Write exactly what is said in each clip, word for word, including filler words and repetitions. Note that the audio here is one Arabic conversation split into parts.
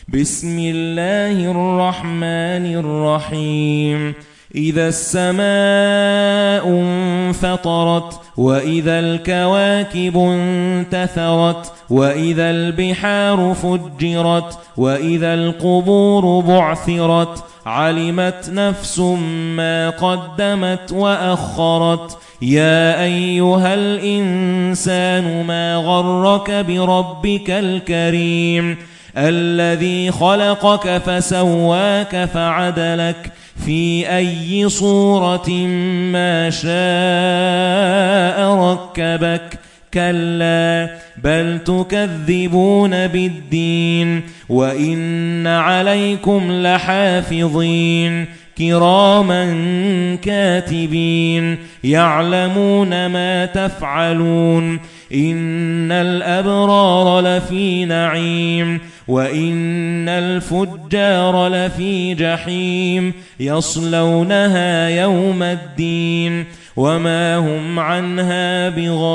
بسم الله الرحمن الرحيم إذا السماء انفطرت وإذا الكواكب انتثرت وإذا البحار فجرت وإذا القبور بعثرت علمت نفس ما قدمت وأخرت يا أيها الإنسان ما غرك بربك الكريم الذي خلقك فسواك فعدلك في أي صورة ما شاء ركبك كلا بل تكذبون بالدين وإن عليكم لحافظين كراما كاتبين يعلمون ما تفعلون إن الأبرار لفي نعيم وإن الفجار لفي جحيم يصلونها يوم الدين وما هم عنها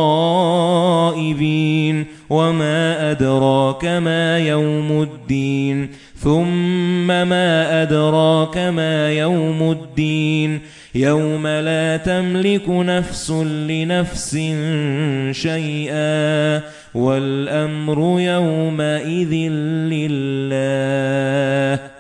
بغائبين وما أدراك ما يوم الدين ثم ما أدراك ما يوم الدين يوم لا تملك نفس لنفس شيئا والأمر يومئذ لله